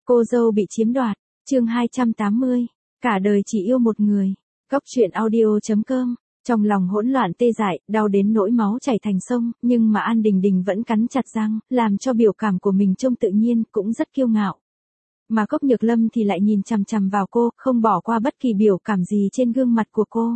Cô dâu bị chiếm đoạt, chương 280, cả đời chỉ yêu một người. Cốc truyện audio.com, trong lòng hỗn loạn tê dại, đau đến nỗi máu chảy thành sông, nhưng mà An Đình Đình vẫn cắn chặt răng, làm cho biểu cảm của mình trông tự nhiên, cũng rất kiêu ngạo. Mà Cốc Nhược Lâm thì lại nhìn chằm chằm vào cô, không bỏ qua bất kỳ biểu cảm gì trên gương mặt của cô.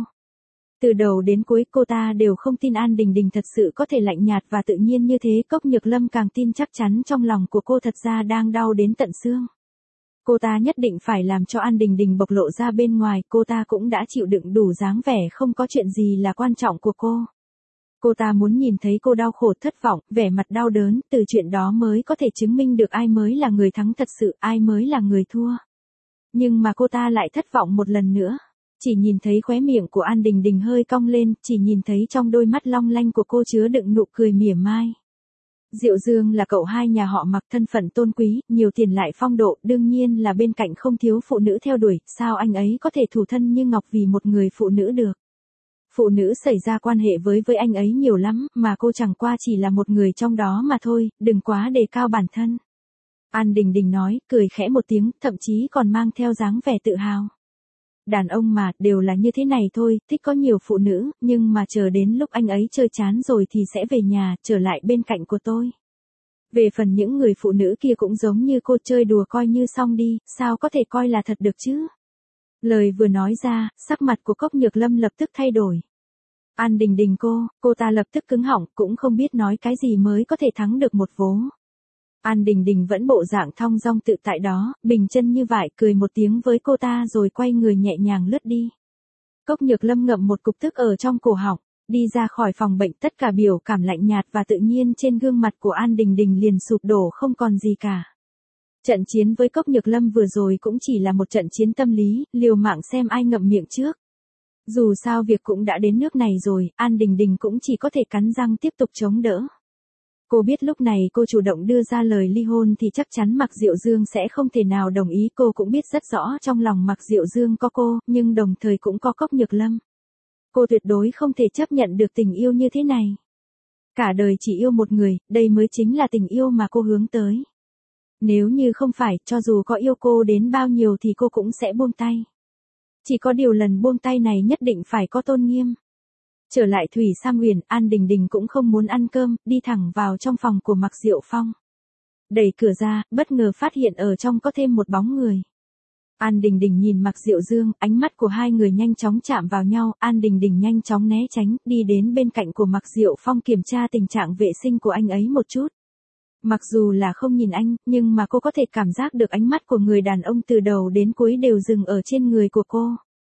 Từ đầu đến cuối cô ta đều không tin An Đình Đình thật sự có thể lạnh nhạt và tự nhiên như thế. Cốc Nhược Lâm càng tin chắc chắn trong lòng của cô thật ra đang đau đến tận xương. Cô ta nhất định phải làm cho An Đình Đình bộc lộ ra bên ngoài, cô ta cũng đã chịu đựng đủ dáng vẻ không có chuyện gì là quan trọng của cô. Cô ta muốn nhìn thấy cô đau khổ thất vọng, vẻ mặt đau đớn, từ chuyện đó mới có thể chứng minh được ai mới là người thắng thật sự, ai mới là người thua. Nhưng mà cô ta lại thất vọng một lần nữa. Chỉ nhìn thấy khóe miệng của An Đình Đình hơi cong lên, chỉ nhìn thấy trong đôi mắt long lanh của cô chứa đựng nụ cười mỉa mai. Diệu Dương là cậu hai nhà họ Mặc, thân phận tôn quý, nhiều tiền lại phong độ, đương nhiên là bên cạnh không thiếu phụ nữ theo đuổi, sao anh ấy có thể thủ thân như ngọc vì một người phụ nữ được. Phụ nữ xảy ra quan hệ với anh ấy nhiều lắm, mà cô chẳng qua chỉ là một người trong đó mà thôi, đừng quá đề cao bản thân. An Đình Đình nói, cười khẽ một tiếng, thậm chí còn mang theo dáng vẻ tự hào. Đàn ông mà, đều là như thế này thôi, thích có nhiều phụ nữ, nhưng mà chờ đến lúc anh ấy chơi chán rồi thì sẽ về nhà, trở lại bên cạnh của tôi. Về phần những người phụ nữ kia cũng giống như cô, chơi đùa coi như xong đi, sao có thể coi là thật được chứ? Lời vừa nói ra, sắc mặt của Cốc Nhược Lâm lập tức thay đổi. An Đình Đình cô ta lập tức cứng họng, cũng không biết nói cái gì mới có thể thắng được một vố. An Đình Đình vẫn bộ dạng thong dong tự tại đó, bình chân như vậy, cười một tiếng với cô ta rồi quay người nhẹ nhàng lướt đi. Cốc Nhược Lâm ngậm một cục tức ở trong cổ họng, đi ra khỏi phòng bệnh, tất cả biểu cảm lạnh nhạt và tự nhiên trên gương mặt của An Đình Đình liền sụp đổ không còn gì cả. Trận chiến với Cốc Nhược Lâm vừa rồi cũng chỉ là một trận chiến tâm lý, liều mạng xem ai ngậm miệng trước. Dù sao việc cũng đã đến nước này rồi, An Đình Đình cũng chỉ có thể cắn răng tiếp tục chống đỡ. Cô biết lúc này cô chủ động đưa ra lời ly hôn thì chắc chắn Mạc Diệu Dương sẽ không thể nào đồng ý, cô cũng biết rất rõ trong lòng Mạc Diệu Dương có cô, nhưng đồng thời cũng có Cốc Nhược Lâm. Cô tuyệt đối không thể chấp nhận được tình yêu như thế này. Cả đời chỉ yêu một người, đây mới chính là tình yêu mà cô hướng tới. Nếu như không phải, cho dù có yêu cô đến bao nhiêu thì cô cũng sẽ buông tay. Chỉ có điều lần buông tay này nhất định phải có tôn nghiêm. Trở lại Thủy Sam Huyền, An Đình Đình cũng không muốn ăn cơm, đi thẳng vào trong phòng của Mạc Diệu Phong. Đẩy cửa ra, bất ngờ phát hiện ở trong có thêm một bóng người. An Đình Đình nhìn Mạc Diệu Dương, ánh mắt của hai người nhanh chóng chạm vào nhau, An Đình Đình nhanh chóng né tránh, đi đến bên cạnh của Mạc Diệu Phong kiểm tra tình trạng vệ sinh của anh ấy một chút. Mặc dù là không nhìn anh, nhưng mà cô có thể cảm giác được ánh mắt của người đàn ông từ đầu đến cuối đều dừng ở trên người của cô.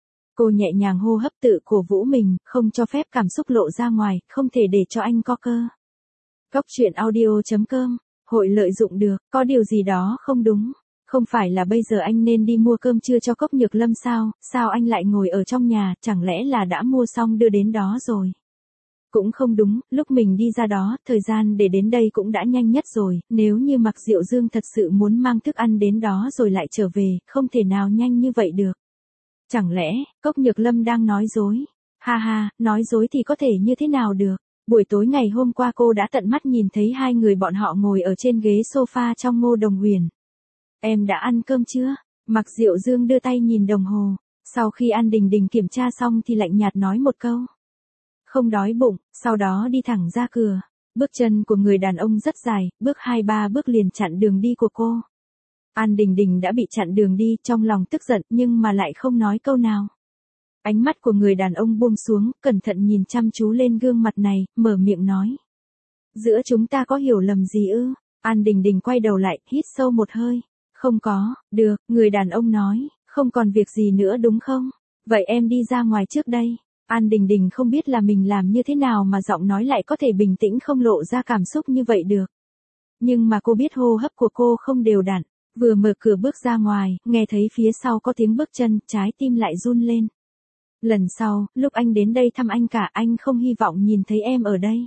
Cô nhẹ nhàng hô hấp tự cổ vũ mình, không cho phép cảm xúc lộ ra ngoài, không thể để cho anh có cơ. Cốc truyện audio.com, hội lợi dụng được, có điều gì đó không đúng. Không phải là bây giờ anh nên đi mua cơm trưa cho Cốc Nhược Lâm sao anh lại ngồi ở trong nhà, chẳng lẽ là đã mua xong đưa đến đó rồi. Cũng không đúng, lúc mình đi ra đó, thời gian để đến đây cũng đã nhanh nhất rồi, nếu như Mạc Diệu Dương thật sự muốn mang thức ăn đến đó rồi lại trở về, không thể nào nhanh như vậy được. Chẳng lẽ, Cốc Nhược Lâm đang nói dối? Ha ha, nói dối thì có thể như thế nào được? Buổi tối ngày hôm qua cô đã tận mắt nhìn thấy hai người bọn họ ngồi ở trên ghế sofa trong Ngô Đồng Huyền. Em đã ăn cơm chưa? Mạc Diệu Dương đưa tay nhìn đồng hồ. Sau khi An Đình Đình kiểm tra xong thì lạnh nhạt nói một câu. Không đói bụng, sau đó đi thẳng ra cửa. Bước chân của người đàn ông rất dài, bước 2-3 bước liền chặn đường đi của cô. An Đình Đình đã bị chặn đường đi, trong lòng tức giận nhưng mà lại không nói câu nào. Ánh mắt của người đàn ông buông xuống, cẩn thận nhìn chăm chú lên gương mặt này, mở miệng nói. Giữa chúng ta có hiểu lầm gì ư? An Đình Đình quay đầu lại, hít sâu một hơi. Không có, được, người đàn ông nói, không còn việc gì nữa đúng không? Vậy em đi ra ngoài trước đây. An Đình Đình không biết là mình làm như thế nào mà giọng nói lại có thể bình tĩnh không lộ ra cảm xúc như vậy được. Nhưng mà cô biết hô hấp của cô không đều đặn. Vừa mở cửa bước ra ngoài, nghe thấy phía sau có tiếng bước chân, trái tim lại run lên. Lần sau, lúc anh đến đây thăm anh cả, anh không hy vọng nhìn thấy em ở đây.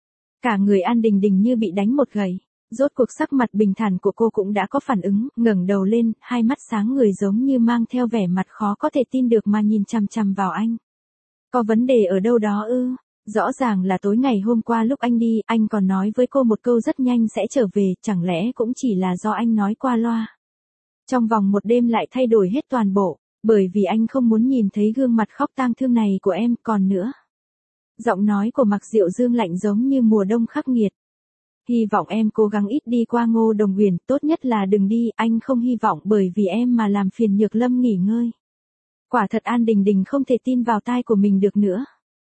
Cả người An Đình Đình như bị đánh một gậy. Rốt cuộc sắc mặt bình thản của cô cũng đã có phản ứng, ngẩng đầu lên, hai mắt sáng người giống như mang theo vẻ mặt khó có thể tin được mà nhìn chằm chằm vào anh. Có vấn đề ở đâu đó ư? Rõ ràng là tối ngày hôm qua lúc anh đi, anh còn nói với cô một câu rất nhanh sẽ trở về, chẳng lẽ cũng chỉ là do anh nói qua loa. Trong vòng một đêm lại thay đổi hết toàn bộ, bởi vì anh không muốn nhìn thấy gương mặt khóc tang thương này của em còn nữa. Giọng nói của Mạc Diệu Dương lạnh giống như mùa đông khắc nghiệt. Hy vọng em cố gắng ít đi qua Ngô Đồng Huyền, tốt nhất là đừng đi, anh không hy vọng bởi vì em mà làm phiền Nhược Lâm nghỉ ngơi. Quả thật An Đình Đình không thể tin vào tai của mình được nữa.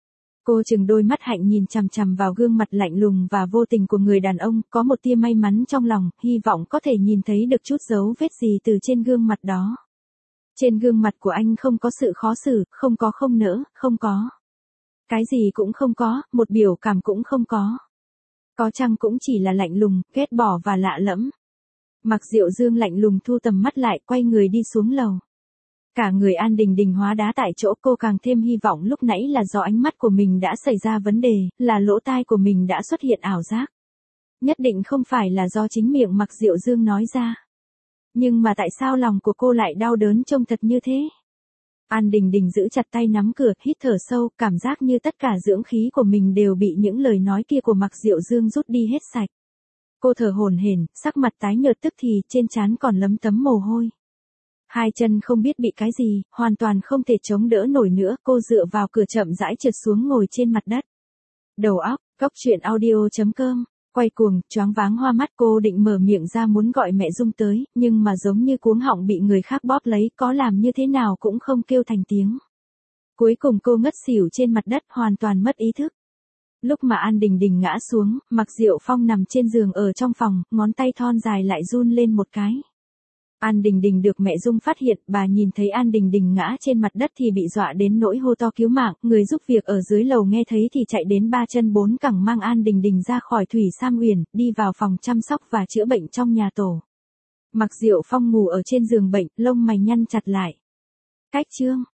Cô chừng đôi mắt hạnh nhìn chằm chằm vào gương mặt lạnh lùng và vô tình của người đàn ông, có một tia may mắn trong lòng, hy vọng có thể nhìn thấy được chút dấu vết gì từ trên gương mặt đó. Trên gương mặt của anh không có sự khó xử, không có không nỡ, không có. Cái gì cũng không có, một biểu cảm cũng không có. Có chăng cũng chỉ là lạnh lùng, ghét bỏ và lạ lẫm. Mạc Diệu Dương lạnh lùng thu tầm mắt lại, quay người đi xuống lầu. Cả người An Đình Đình hóa đá tại chỗ, cô càng thêm hy vọng lúc nãy là do ánh mắt của mình đã xảy ra vấn đề, là lỗ tai của mình đã xuất hiện ảo giác. Nhất định không phải là do chính miệng Mạc Diệu Dương nói ra. Nhưng mà tại sao lòng của cô lại đau đớn trông thật như thế? An Đình Đình giữ chặt tay nắm cửa, hít thở sâu, cảm giác như tất cả dưỡng khí của mình đều bị những lời nói kia của Mạc Diệu Dương rút đi hết sạch. Cô thở hổn hển, sắc mặt tái nhợt tức thì, trên trán còn lấm tấm mồ hôi. Hai chân không biết bị cái gì, hoàn toàn không thể chống đỡ nổi nữa, cô dựa vào cửa chậm rãi trượt xuống ngồi trên mặt đất. Đầu óc, Cóc Truyện Audio.com, quay cuồng, choáng váng hoa mắt, cô định mở miệng ra muốn gọi mẹ Dung tới, nhưng mà giống như cuống họng bị người khác bóp lấy, có làm như thế nào cũng không kêu thành tiếng. Cuối cùng cô ngất xỉu trên mặt đất, hoàn toàn mất ý thức. Lúc mà An Đình Đình ngã xuống, Mạc Diệu Phong nằm trên giường ở trong phòng, ngón tay thon dài lại run lên một cái. An Đình Đình được mẹ Dung phát hiện, bà nhìn thấy An Đình Đình ngã trên mặt đất thì bị dọa đến nỗi hô to cứu mạng, người giúp việc ở dưới lầu nghe thấy thì chạy đến ba chân bốn cẳng mang An Đình Đình ra khỏi Thủy Sam Uyển, đi vào phòng chăm sóc và chữa bệnh trong nhà tổ. Mạc Diệu Phong ngủ ở trên giường bệnh, lông mày nhăn chặt lại. Cách chương